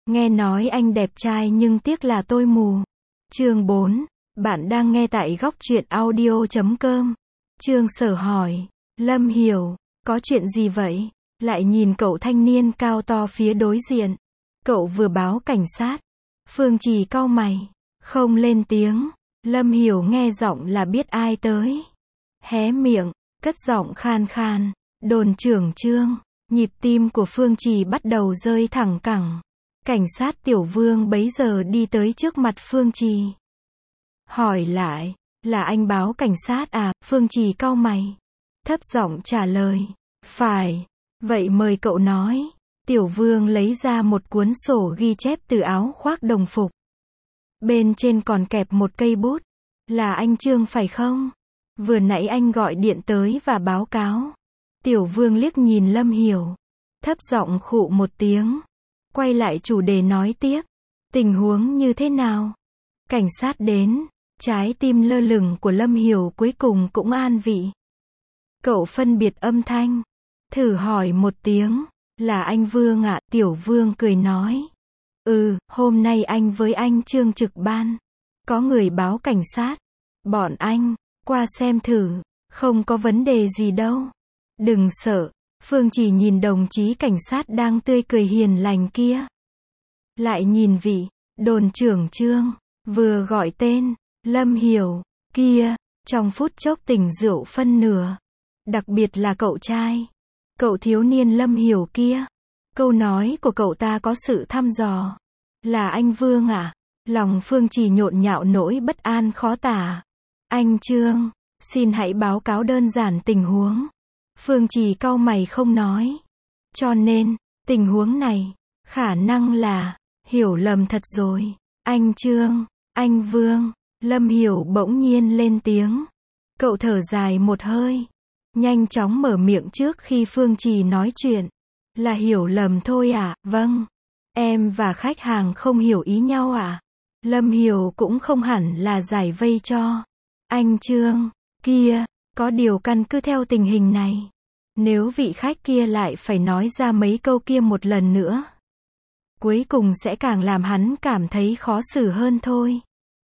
Nghe nói anh đẹp trai nhưng tiếc là tôi mù. Chương 4. Bạn đang nghe tại góc truyện audio.com. Trương Sở hỏi. Lâm Hiểu, có chuyện gì vậy? Lại nhìn cậu thanh niên cao to phía đối diện. Cậu vừa báo cảnh sát. Phương Trì cau mày, không lên tiếng. Lâm Hiểu nghe giọng là biết ai tới. Hé miệng, cất giọng khan khan. Đồn trưởng Trương. Nhịp tim của Phương Trì bắt đầu rơi thẳng cẳng. Cảnh sát Tiểu Vương bấy giờ đi tới trước mặt Phương Trì. Hỏi lại, là anh báo cảnh sát à? Phương Trì cau mày, thấp giọng trả lời, phải. Vậy mời cậu nói. Tiểu Vương lấy ra một cuốn sổ ghi chép từ áo khoác đồng phục. Bên trên còn kẹp một cây bút. Là anh Trương phải không? Vừa nãy anh gọi điện tới và báo cáo. Tiểu Vương liếc nhìn Lâm Hiểu, thấp giọng khụ một tiếng. Quay lại chủ đề nói tiếp. Tình huống như thế nào? Cảnh sát đến. Trái tim lơ lửng của Lâm Hiểu cuối cùng cũng an vị. Cậu phân biệt âm thanh. Thử hỏi một tiếng. Là anh Vương ạ. Tiểu Vương cười nói. Hôm nay anh với anh Trương trực ban. Có người báo cảnh sát. Bọn anh, qua xem thử. Không có vấn đề gì đâu. Đừng sợ. Phương chỉ nhìn đồng chí cảnh sát đang tươi cười hiền lành kia. Lại nhìn vị đồn trưởng Trương vừa gọi tên Lâm Hiểu kia, trong phút chốc tỉnh rượu phân nửa. Đặc biệt là cậu trai, cậu thiếu niên Lâm Hiểu kia. Câu nói của cậu ta có sự thăm dò. Là anh Vương à? Lòng Phương chỉ nhộn nhạo nỗi bất an khó tả. Anh Trương, xin hãy báo cáo đơn giản tình huống. Phương Trì cau mày không nói. Cho nên, tình huống này, khả năng là, hiểu lầm thật rồi. Anh Trương, anh Vương, Lâm Hiểu bỗng nhiên lên tiếng. Cậu thở dài một hơi. Nhanh chóng mở miệng trước khi Phương Trì nói chuyện. Là hiểu lầm thôi à? Vâng. Em và khách hàng không hiểu ý nhau à? Lâm Hiểu cũng không hẳn là giải vây cho. Anh Trương, kia. Có điều căn cứ theo tình hình này, nếu vị khách kia lại phải nói ra mấy câu kia một lần nữa, cuối cùng sẽ càng làm hắn cảm thấy khó xử hơn thôi.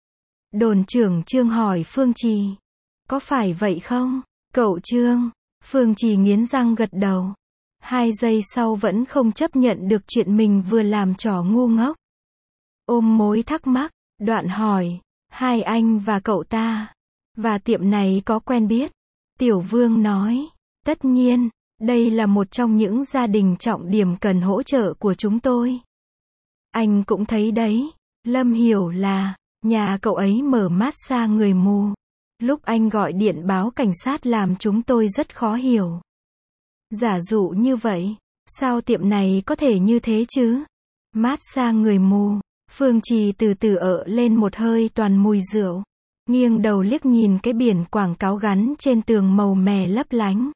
Đồn trưởng Trương hỏi Phương Trì. Có phải vậy không, cậu Trương? Phương Trì nghiến răng gật đầu. 2 giây sau vẫn không chấp nhận được chuyện mình vừa làm trò ngu ngốc. Ôm mối thắc mắc, đoạn hỏi. Hai anh và cậu ta và tiệm này có quen biết? Tiểu Vương nói. Tất nhiên, đây là một trong những gia đình trọng điểm cần hỗ trợ của chúng tôi. Anh cũng thấy đấy, Lâm Hiểu là, nhà cậu ấy mở massage người mù. Lúc anh gọi điện báo cảnh sát làm chúng tôi rất khó hiểu. Giả dụ như vậy, sao tiệm này có thể như thế chứ? Massage người mù. Phương Trì từ từ ợ lên một hơi toàn mùi rượu. Nghiêng đầu liếc nhìn cái biển quảng cáo gắn trên tường màu mè lấp lánh.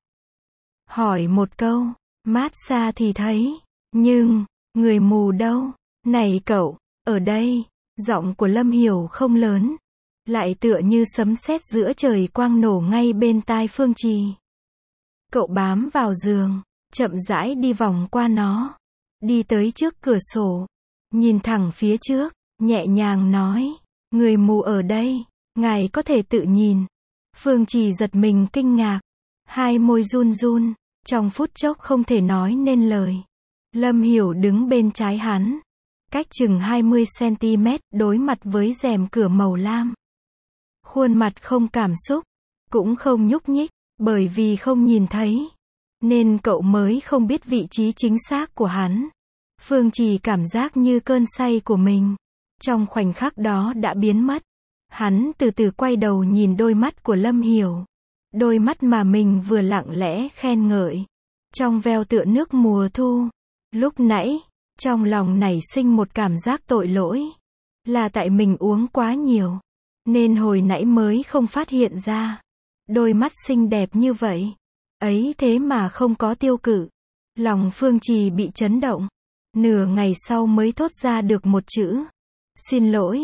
Hỏi một câu, massage thì thấy, nhưng, người mù đâu? Này cậu, ở đây. Giọng của Lâm Hiểu không lớn, lại tựa như sấm sét giữa trời quang nổ ngay bên tai Phương Trì. Cậu bám vào giường, chậm rãi đi vòng qua nó, đi tới trước cửa sổ, nhìn thẳng phía trước, nhẹ nhàng nói, người mù ở đây, ngài có thể tự nhìn. Phương Trì giật mình kinh ngạc, hai môi run run, trong phút chốc không thể nói nên lời. Lâm Hiểu đứng bên trái hắn, cách chừng 20 cm, đối mặt với rèm cửa màu lam. Khuôn mặt không cảm xúc, cũng không nhúc nhích, bởi vì không nhìn thấy, nên cậu mới không biết vị trí chính xác của hắn. Phương Trì cảm giác như cơn say của mình, trong khoảnh khắc đó đã biến mất. Hắn từ từ quay đầu nhìn đôi mắt của Lâm Hiểu. Đôi mắt mà mình vừa lặng lẽ khen ngợi, trong veo tựa nước mùa thu. Lúc nãy, trong lòng nảy sinh một cảm giác tội lỗi. Là tại mình uống quá nhiều, nên hồi nãy mới không phát hiện ra. Đôi mắt xinh đẹp như vậy, ấy thế mà không có tiêu cự. Lòng Phương Trì bị chấn động. Nửa ngày sau mới thốt ra được một chữ. Xin lỗi,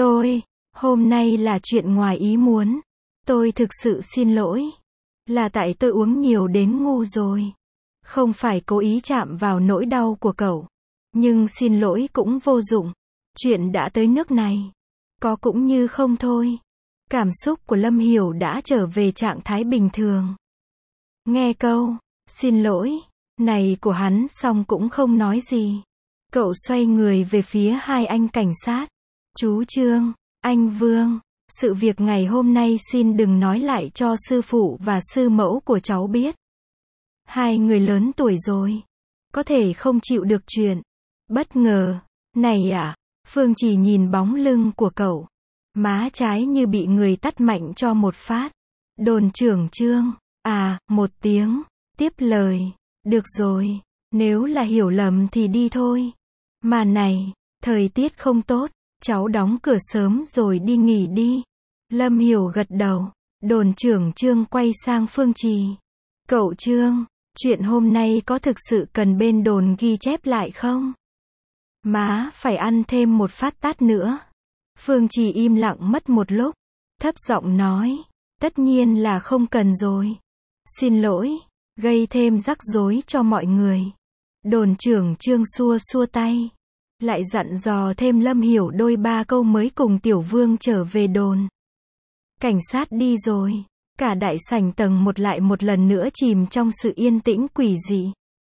hôm nay là chuyện ngoài ý muốn. Tôi thực sự xin lỗi. Là tại tôi uống nhiều đến ngu rồi. Không phải cố ý chạm vào nỗi đau của cậu. Nhưng xin lỗi cũng vô dụng. Chuyện đã tới nước này. Có cũng như không thôi. Cảm xúc của Lâm Hiểu đã trở về trạng thái bình thường. Nghe câu, xin lỗi, này của hắn xong cũng không nói gì. Cậu xoay người về phía hai anh cảnh sát. Chú Trương, anh Vương, sự việc ngày hôm nay xin đừng nói lại cho sư phụ và sư mẫu của cháu biết. Hai người lớn tuổi rồi. Có thể không chịu được chuyện. Bất ngờ. Này à, Phương Trì nhìn bóng lưng của cậu. Má trái như bị người tát mạnh cho một phát. Đồn trưởng Trương. À, một tiếng. Tiếp lời. Được rồi. Nếu là hiểu lầm thì đi thôi. Mà này, thời tiết không tốt. Cháu đóng cửa sớm rồi đi nghỉ đi. Lâm Hiểu gật đầu. Đồn trưởng Trương quay sang Phương Trì. Cậu Trương, chuyện hôm nay có thực sự cần bên đồn ghi chép lại không? Má phải ăn thêm một phát tát nữa. Phương Trì im lặng mất một lúc. Thấp giọng nói. Tất nhiên là không cần rồi. Xin lỗi. Gây thêm rắc rối cho mọi người. Đồn trưởng Trương xua xua tay. Lại dặn dò thêm Lâm Hiểu đôi ba câu mới cùng Tiểu Vương trở về đồn. Cảnh sát đi rồi. Cả đại sảnh tầng một lại một lần nữa chìm trong sự yên tĩnh quỷ dị.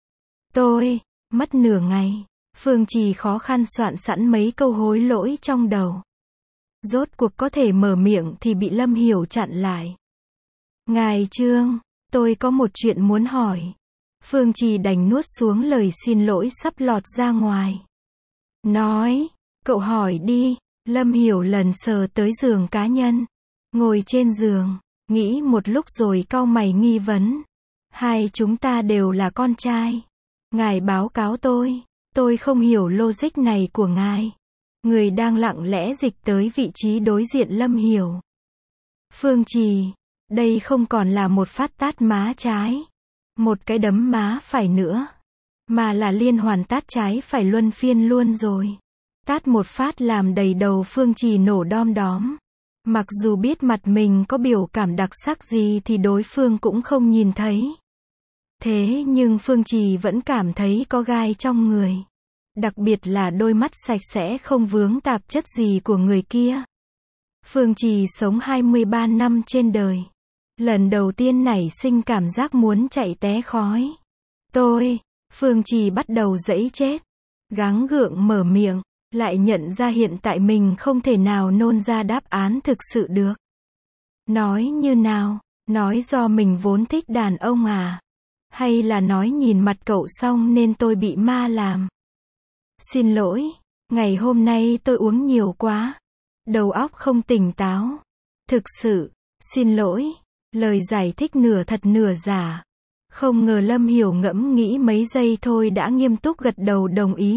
Mất nửa ngày. Phương Trì khó khăn soạn sẵn mấy câu hối lỗi trong đầu. Rốt cuộc có thể mở miệng thì bị Lâm Hiểu chặn lại. Ngài Trương, tôi có một chuyện muốn hỏi. Phương Trì đành nuốt xuống lời xin lỗi sắp lọt ra ngoài. Nói, cậu hỏi đi. Lâm Hiểu lần sờ tới giường cá nhân. Ngồi trên giường, nghĩ một lúc rồi cau mày nghi vấn. Hai chúng ta đều là con trai. Ngài báo cáo tôi không hiểu logic này của ngài. Người đang lặng lẽ dịch tới vị trí đối diện Lâm Hiểu. Phương Trì, đây không còn là một phát tát má trái. Một cái đấm má phải nữa. Mà là liên hoàn tát trái phải luân phiên luôn rồi. Tát một phát làm đầy đầu Phương Trì nổ đom đóm. Mặc dù biết mặt mình có biểu cảm đặc sắc gì thì đối phương cũng không nhìn thấy. Thế nhưng Phương Trì vẫn cảm thấy có gai trong người. Đặc biệt là đôi mắt sạch sẽ không vướng tạp chất gì của người kia. Phương Trì sống 23 năm trên đời. Lần đầu tiên nảy sinh cảm giác muốn chạy té khói. Phương Trì bắt đầu giãy chết. Gắng gượng mở miệng. Lại nhận ra hiện tại mình không thể nào nôn ra đáp án thực sự được. Nói như nào? Nói do mình vốn thích đàn ông à? Hay là nói nhìn mặt cậu xong nên tôi bị ma làm? Xin lỗi, ngày hôm nay tôi uống nhiều quá. Đầu óc không tỉnh táo. Thực sự, xin lỗi. Lời giải thích nửa thật nửa giả. Không ngờ Lâm Hiểu ngẫm nghĩ mấy giây thôi đã nghiêm túc gật đầu đồng ý,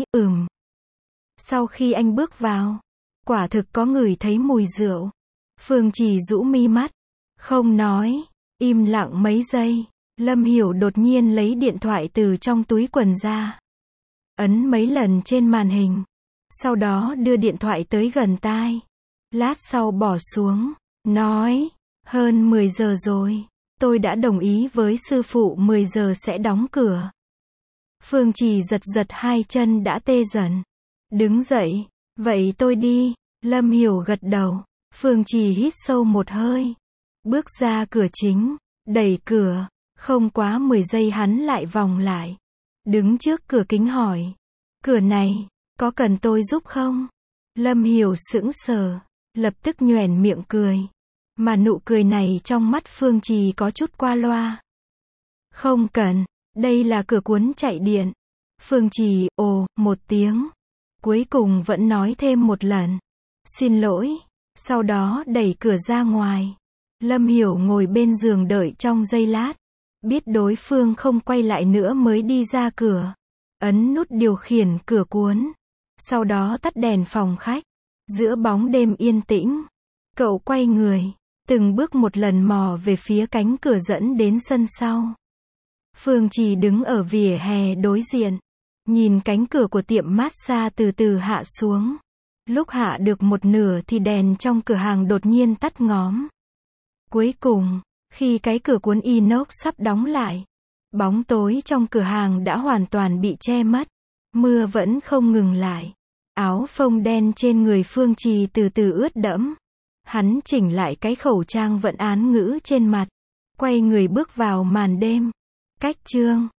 Sau khi anh bước vào, quả thực có ngửi thấy mùi rượu. Phương Trì rũ mi mắt, không nói, im lặng mấy giây. Lâm Hiểu đột nhiên lấy điện thoại từ trong túi quần ra. Ấn mấy lần trên màn hình. Sau đó đưa điện thoại tới gần tai. Lát sau bỏ xuống, nói, hơn 10 giờ rồi. Tôi đã đồng ý với sư phụ 10 giờ sẽ đóng cửa. Phương Trì giật giật hai chân đã tê dần. Đứng dậy, vậy tôi đi. Lâm Hiểu gật đầu. Phương Trì hít sâu một hơi. Bước ra cửa chính, đẩy cửa. Không quá 10 giây hắn lại vòng lại. Đứng trước cửa kính hỏi. Cửa này, có cần tôi giúp không? Lâm Hiểu sững sờ. Lập tức nhoẻn miệng cười. Mà nụ cười này trong mắt Phương Trì có chút qua loa. Không cần, đây là cửa cuốn chạy điện. Phương Trì, một tiếng. Cuối cùng vẫn nói thêm một lần. Xin lỗi. Sau đó đẩy cửa ra ngoài. Lâm Hiểu ngồi bên giường đợi trong giây lát. Biết đối phương không quay lại nữa mới đi ra cửa. Ấn nút điều khiển cửa cuốn. Sau đó tắt đèn phòng khách. Giữa bóng đêm yên tĩnh. Cậu quay người. Từng bước một lần mò về phía cánh cửa dẫn đến sân sau. Phương Trì đứng ở vỉa hè đối diện. Nhìn cánh cửa của tiệm massage từ từ hạ xuống. Lúc hạ được một nửa thì đèn trong cửa hàng đột nhiên tắt ngóm. Cuối cùng, khi cái cửa cuốn inox sắp đóng lại, bóng tối trong cửa hàng đã hoàn toàn bị che mất. Mưa vẫn không ngừng lại. Áo phông đen trên người Phương Trì từ từ ướt đẫm. Hắn chỉnh lại cái khẩu trang vận án ngữ trên mặt. Quay người bước vào màn đêm. Cách chương